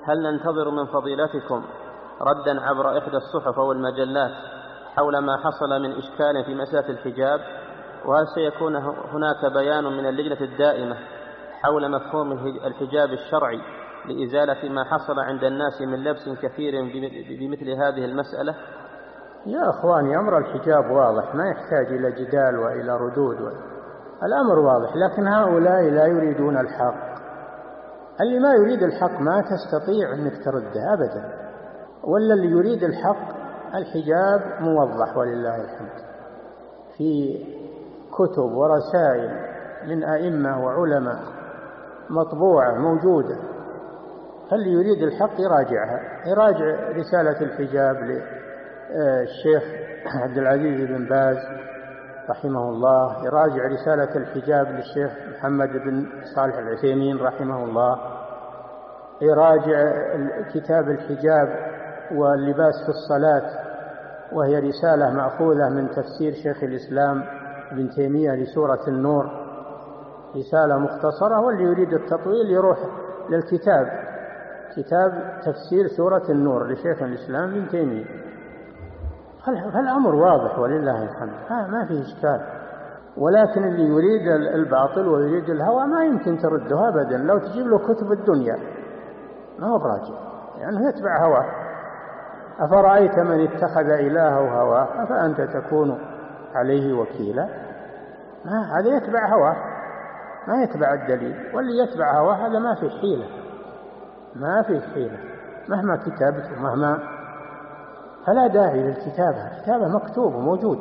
هل ننتظر من فضيلتكم ردا عبر إحدى الصحف والمجلات حول ما حصل من إشكال في مسألة الحجاب؟ وهل سيكون هناك بيان من اللجنة الدائمة حول مفهوم الحجاب الشرعي لإزالة ما حصل عند الناس من لبس كثير بمثل هذه المسألة؟ يا أخواني، أمر الحجاب واضح، ما يحتاج إلى جدال وإلى ردود. الأمر واضح، لكن هؤلاء لا يريدون الحق. اللي ما يريد الحق ما تستطيع أنك ترده أبدا، ولا اللي يريد الحق الحجاب موضح ولله الحمد في كتب ورسائل من أئمة وعلماء مطبوعة موجودة. فاللي يريد الحق يراجعها، يراجع رسالة الحجاب للشيخ عبد العزيز بن باز رحمه الله، يراجع رسالة الحجاب للشيخ محمد بن صالح العثيمين رحمه الله، يراجع كتاب الحجاب واللباس في الصلاة، وهي رسالة مأخوذة من تفسير شيخ الإسلام ابن تيمية لسورة النور، رسالة مختصرة. واللي يريد التطويل يروح للكتاب، كتاب تفسير سورة النور لشيخ الإسلام ابن تيمية. فالأمر واضح ولله الحمد، ما فيه إشكال. ولكن اللي يريد الباطل ويريد الهوى ما يمكن ترده أبدا. لو تجيب له كتب الدنيا ما هو براجع، يعني يتبع هواه. أفرأيت من اتخذ إلهه هواه أفأنت تكون عليه وكيلا؟ هذا يتبع هواه، ما يتبع الدليل. واللي يتبع هواه هذا ما في حيلة، ما في حيلة مهما كتبت ومهما. فلا داعي للكتابة، كتابة مكتوب وموجود.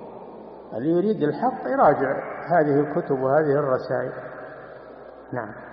اللي يريد الحق يراجع هذه الكتب وهذه الرسائل. نعم.